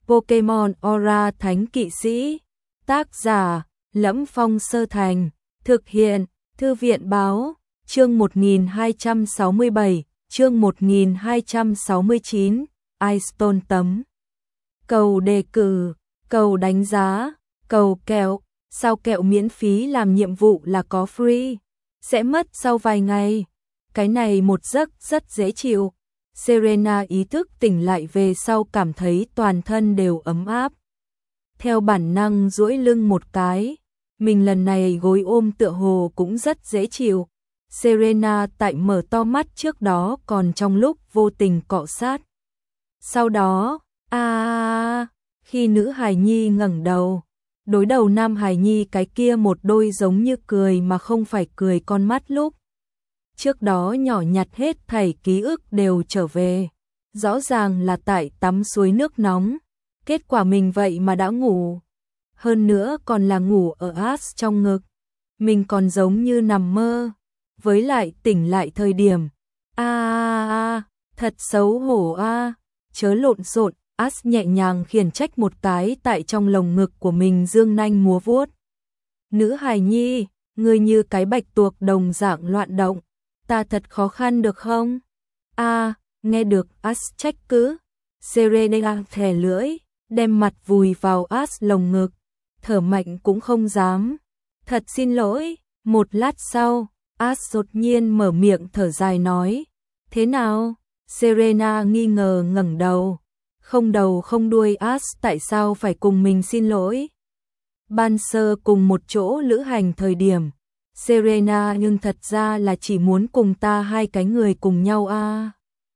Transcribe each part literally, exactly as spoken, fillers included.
Pokemon Aura Thánh Kỵ Sĩ. Tác giả: Lẫm Phong Sơ Thành. Thực hiện: Thư viện Báo. Chương một nghìn hai trăm sáu mươi bảy, chương một nghìn hai trăm sáu mươi chín, Istone tấm. Cầu đề cử, cầu đánh giá, cầu kẹo, sao kẹo miễn phí làm nhiệm vụ là có free, sẽ mất sau vài ngày. Cái này một giấc rất dễ chịu. Serena ý thức tỉnh lại về sau cảm thấy toàn thân đều ấm áp. Theo bản năng duỗi lưng một cái, mình lần này gối ôm tựa hồ cũng rất dễ chịu. Serena tại mở to mắt trước đó còn trong lúc vô tình cọ sát. Sau đó, a à, khi nữ hài nhi ngẩng đầu, đối đầu nam hài nhi cái kia một đôi giống như cười mà không phải cười con mắt lúc trước đó nhỏ nhặt hết thảy ký ức đều trở về. Rõ ràng là tại tắm suối nước nóng, kết quả mình vậy mà đã ngủ. Hơn nữa còn là ngủ ở Ash trong ngực. Mình còn giống như nằm mơ. Với lại tỉnh lại thời điểm. A a a, thật xấu hổ a, à. Chớ lộn xộn, Ash nhẹ nhàng khiển trách một cái tại trong lồng ngực của mình dương nanh múa vuốt. Nữ hài nhi, người như cái bạch tuộc đồng dạng loạn động. Ta thật khó khăn được không? A, à, nghe được Ash trách cứ. Serena thè lưỡi, đem mặt vùi vào Ash lồng ngực, thở mạnh cũng không dám. Thật xin lỗi. Một lát sau, Ash đột nhiên mở miệng thở dài nói. Thế nào? Serena nghi ngờ ngẩng đầu. Không đầu không đuôi Ash tại sao phải cùng mình xin lỗi? Ban sơ cùng một chỗ lữ hành thời điểm. Serena nhưng thật ra là chỉ muốn cùng ta hai cái người cùng nhau a. À.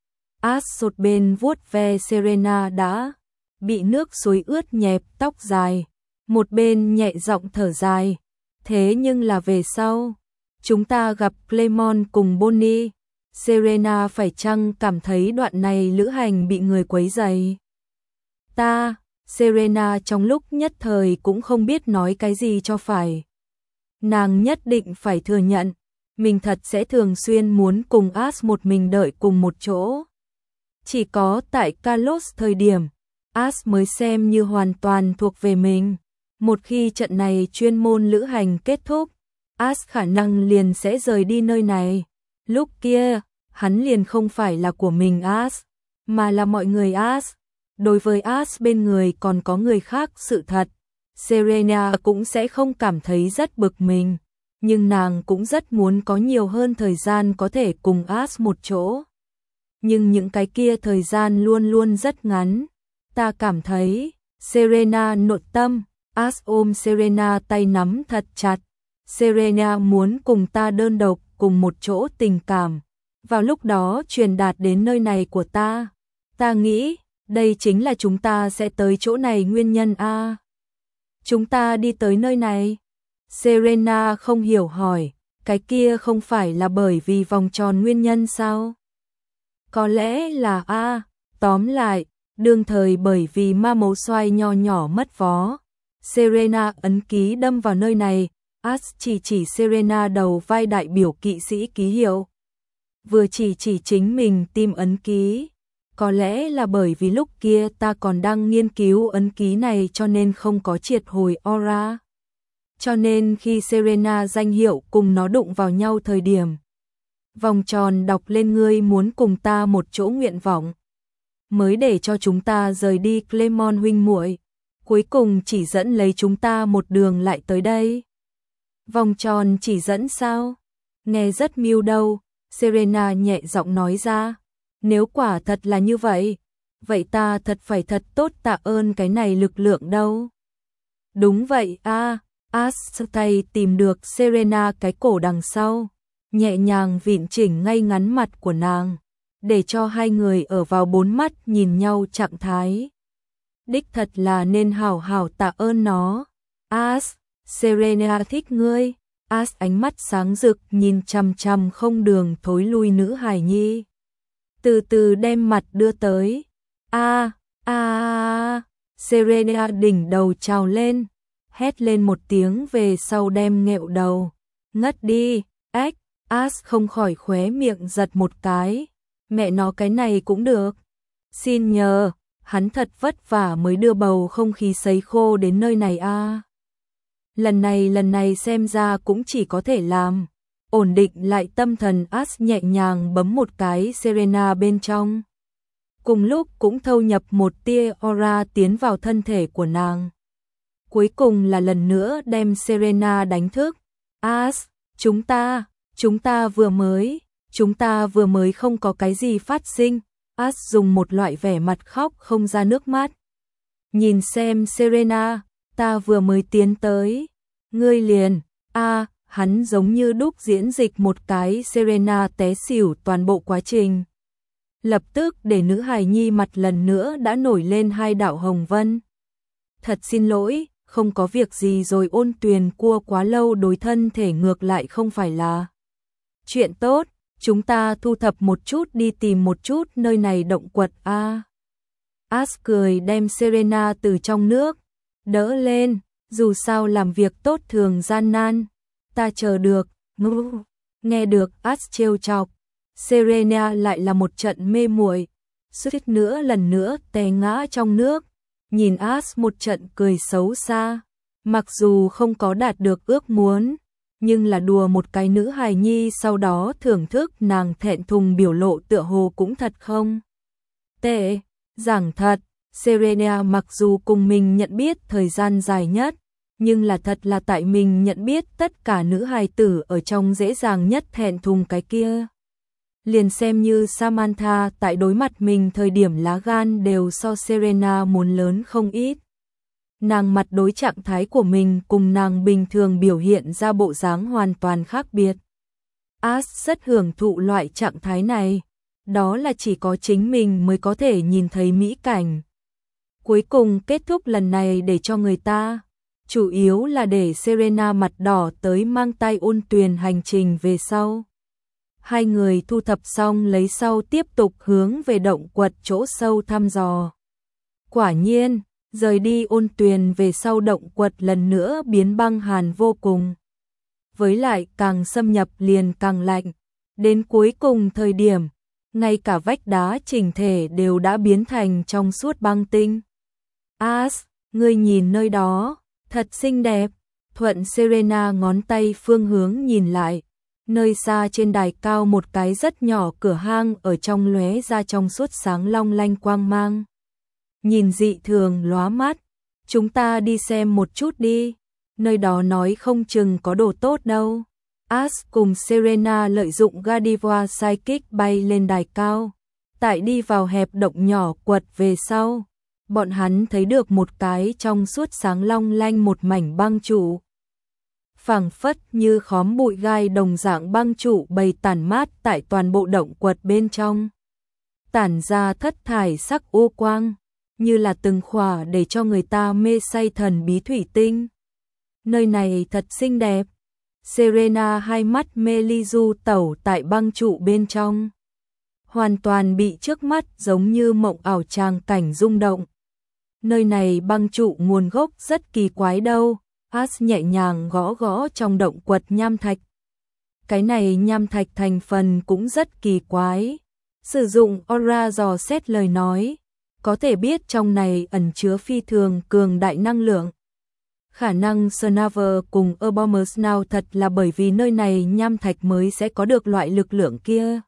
Ash một bên vuốt ve Serena đã bị nước suối ướt nhẹp tóc dài, một bên nhẹ giọng thở dài. Thế nhưng là về sau, chúng ta gặp Clemon cùng Bonnie, Serena phải chăng cảm thấy đoạn này lữ hành bị người quấy rầy? Ta, Serena trong lúc nhất thời cũng không biết nói cái gì cho phải. Nàng nhất định phải thừa nhận, mình thật sẽ thường xuyên muốn cùng Ash một mình đợi cùng một chỗ. Chỉ có tại Kalos thời điểm, Ash mới xem như hoàn toàn thuộc về mình. Một khi trận này chuyên môn lữ hành kết thúc, Ash khả năng liền sẽ rời đi nơi này. Lúc kia, hắn liền không phải là của mình Ash, mà là mọi người Ash. Đối với Ash bên người còn có người khác sự thật, Serena cũng sẽ không cảm thấy rất bực mình, nhưng nàng cũng rất muốn có nhiều hơn thời gian có thể cùng Ash một chỗ. Nhưng những cái kia thời gian luôn luôn rất ngắn. Ta cảm thấy, Serena nội tâm, Ash ôm Serena tay nắm thật chặt. Serena muốn cùng ta đơn độc cùng một chỗ tình cảm. Vào lúc đó truyền đạt đến nơi này của ta. Ta nghĩ, đây chính là chúng ta sẽ tới chỗ này nguyên nhân a. À. Chúng ta đi tới nơi này. Serena không hiểu hỏi, cái kia không phải là bởi vì vòng tròn nguyên nhân sao? Có lẽ là a, à. Tóm lại, đương thời bởi vì ma mấu xoay nho nhỏ mất vó. Serena ấn ký đâm vào nơi này, Ash chỉ chỉ Serena đầu vai đại biểu kỵ sĩ ký hiệu. Vừa chỉ chỉ chính mình tim ấn ký. Có lẽ là bởi vì lúc kia ta còn đang nghiên cứu ấn ký này cho nên không có triệt hồi aura. Cho nên khi Serena danh hiệu cùng nó đụng vào nhau thời điểm, vòng tròn đọc lên ngươi muốn cùng ta một chỗ nguyện vọng, mới để cho chúng ta rời đi Clemon huynh muội, cuối cùng chỉ dẫn lấy chúng ta một đường lại tới đây. Vòng tròn chỉ dẫn sao? Nghe rất mưu đâu, Serena nhẹ giọng nói ra. Nếu quả thật là như vậy, vậy ta thật phải thật tốt tạ ơn cái này lực lượng đâu. Đúng vậy a, à, Ash tay tìm được Serena cái cổ đằng sau, nhẹ nhàng vịn chỉnh ngay ngắn mặt của nàng, để cho hai người ở vào bốn mắt nhìn nhau trạng thái. Đích thật là nên hảo hảo tạ ơn nó. Ash, Serena thích ngươi. Ash ánh mắt sáng rực nhìn chằm chằm không đường thối lui nữ hài nhi. Từ từ đem mặt đưa tới. A, a, a, Serena đỉnh đầu trào lên, hét lên một tiếng về sau đem nghẹo đầu, ngất đi. Ếch, Ash không khỏi khóe miệng giật một cái. Mẹ nó cái này cũng được. Xin nhờ, hắn thật vất vả mới đưa bầu không khí sấy khô đến nơi này a. À. Lần này lần này xem ra cũng chỉ có thể làm. Ổn định lại tâm thần, Ash nhẹ nhàng bấm một cái Serena bên trong. Cùng lúc cũng thâu nhập một tia aura tiến vào thân thể của nàng. Cuối cùng là lần nữa đem Serena đánh thức. Ash, chúng ta, chúng ta vừa mới, chúng ta vừa mới không có cái gì phát sinh. Ash dùng một loại vẻ mặt khóc không ra nước mắt. Nhìn xem Serena, ta vừa mới tiến tới. Ngươi liền, a, à, hắn giống như đúc diễn dịch một cái Serena té xỉu toàn bộ quá trình. Lập tức để nữ hài nhi mặt lần nữa đã nổi lên hai đạo hồng vân. Thật xin lỗi, không có việc gì rồi. Ôn Tuyền cua quá lâu đối thân thể ngược lại không phải là chuyện tốt, chúng ta thu thập một chút đi tìm một chút nơi này động quật a. À. Ash cười đem Serena từ trong nước đỡ lên, dù sao làm việc tốt thường gian nan, ta chờ được. Nghe được Ash trêu chọc, Serena lại là một trận mê muội, suýt nữa lần nữa té ngã trong nước, nhìn Ash một trận cười xấu xa. Mặc dù không có đạt được ước muốn, nhưng là đùa một cái nữ hài nhi sau đó thưởng thức nàng thẹn thùng biểu lộ tựa hồ cũng thật không tệ. Giảng thật, Serena mặc dù cùng mình nhận biết thời gian dài nhất, nhưng là thật là tại mình nhận biết tất cả nữ hài tử ở trong dễ dàng nhất thẹn thùng cái kia. Liền xem như Samantha tại đối mặt mình thời điểm lá gan đều so Serena muốn lớn không ít. Nàng mặt đối trạng thái của mình cùng nàng bình thường biểu hiện ra bộ dáng hoàn toàn khác biệt. Ash rất hưởng thụ loại trạng thái này, đó là chỉ có chính mình mới có thể nhìn thấy mỹ cảnh. Cuối cùng kết thúc lần này để cho người ta, chủ yếu là để Serena mặt đỏ tới mang tay Ôn Tuyền hành trình về sau. Hai người thu thập xong lấy sau tiếp tục hướng về động quật chỗ sâu thăm dò. Quả nhiên, rời đi Ôn Tuyền về sau động quật lần nữa biến băng hàn vô cùng. Với lại càng xâm nhập liền càng lạnh. Đến cuối cùng thời điểm, ngay cả vách đá chỉnh thể đều đã biến thành trong suốt băng tinh. Ash, ngươi nhìn nơi đó, thật xinh đẹp. Thuận Serena ngón tay phương hướng nhìn lại. Nơi xa trên đài cao một cái rất nhỏ cửa hang ở trong lóe ra trong suốt sáng long lanh quang mang. Nhìn dị thường lóa mắt, chúng ta đi xem một chút đi, nơi đó nói không chừng có đồ tốt đâu. Ash cùng Serena lợi dụng Gardevoir Psychic bay lên đài cao, tại đi vào hẹp động nhỏ quật về sau, bọn hắn thấy được một cái trong suốt sáng long lanh một mảnh băng trụ. Phảng phất như khóm bụi gai đồng dạng băng trụ bày tản mát tại toàn bộ động quật bên trong. Tản ra thất thải sắc u quang, như là từng khỏa để cho người ta mê say thần bí thủy tinh. Nơi này thật xinh đẹp. Serena hai mắt mê ly du tẩu tại băng trụ bên trong. Hoàn toàn bị trước mắt giống như mộng ảo tràng cảnh rung động. Nơi này băng trụ nguồn gốc rất kỳ quái đâu. Ash nhẹ nhàng gõ gõ trong động quật nham thạch. Cái này nham thạch thành phần cũng rất kỳ quái. Sử dụng aura dò xét lời nói, có thể biết trong này ẩn chứa phi thường cường đại năng lượng. Khả năng Snaver cùng Abomasnow thật là bởi vì nơi này nham thạch mới sẽ có được loại lực lượng kia.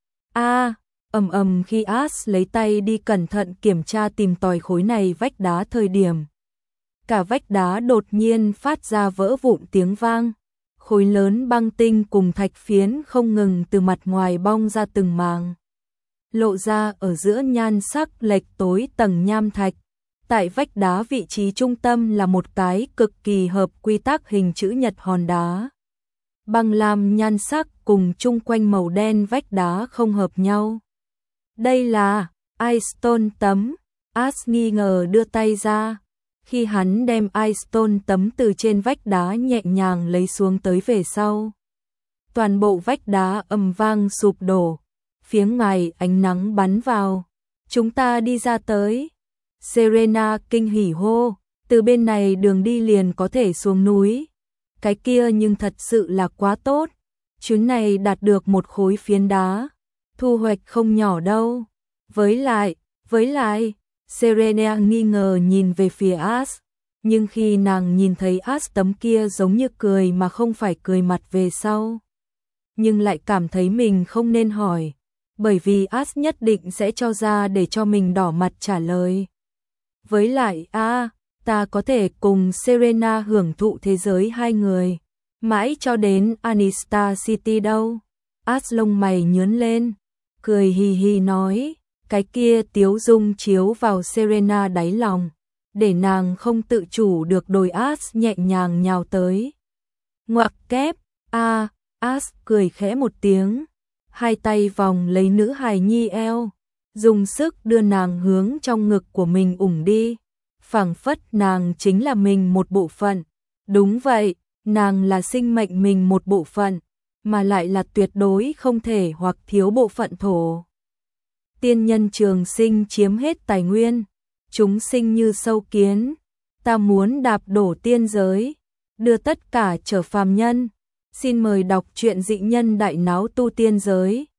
A, ầm ầm khi Ash lấy tay đi cẩn thận kiểm tra tìm tòi khối này vách đá thời điểm. Cả vách đá đột nhiên phát ra vỡ vụn tiếng vang. Khối lớn băng tinh cùng thạch phiến không ngừng từ mặt ngoài bong ra từng màng. Lộ ra ở giữa nhan sắc lệch tối tầng nham thạch. Tại vách đá vị trí trung tâm là một cái cực kỳ hợp quy tắc hình chữ nhật hòn đá. Băng lam nhan sắc cùng chung quanh màu đen vách đá không hợp nhau. Đây là Ice Stone tấm. Ash nghi ngờ đưa tay ra. Khi hắn đem Ice Stone tấm từ trên vách đá nhẹ nhàng lấy xuống tới về sau. Toàn bộ vách đá ầm vang sụp đổ. Phía ngoài ánh nắng bắn vào. Chúng ta đi ra tới. Serena kinh hỉ hô. Từ bên này đường đi liền có thể xuống núi. Cái kia nhưng thật sự là quá tốt. Chuyến này đạt được một khối phiến đá. Thu hoạch không nhỏ đâu. Với lại, với lại, Serena nghi ngờ nhìn về phía Ash, nhưng khi nàng nhìn thấy Ash tấm kia giống như cười mà không phải cười mặt về sau, nhưng lại cảm thấy mình không nên hỏi, bởi vì Ash nhất định sẽ cho ra để cho mình đỏ mặt trả lời. Với lại, a, à, ta có thể cùng Serena hưởng thụ thế giới hai người, mãi cho đến Anistar City đâu. Ash lông mày nhướng lên, cười hì hì nói, cái kia tiếu dung chiếu vào Serena đáy lòng, để nàng không tự chủ được đôi Ash nhẹ nhàng nhào tới. Ngoặc kép, a, à, Ash cười khẽ một tiếng, hai tay vòng lấy nữ hài nhi eo, dùng sức đưa nàng hướng trong ngực của mình ủng đi, phảng phất nàng chính là mình một bộ phận. Đúng vậy, nàng là sinh mệnh mình một bộ phận, mà lại là tuyệt đối không thể hoặc thiếu bộ phận thổ. Tiên nhân trường sinh chiếm hết tài nguyên, chúng sinh như sâu kiến, ta muốn đạp đổ tiên giới, đưa tất cả trở phàm nhân. Xin mời đọc truyện Dị Nhân Đại Náo Tu Tiên Giới.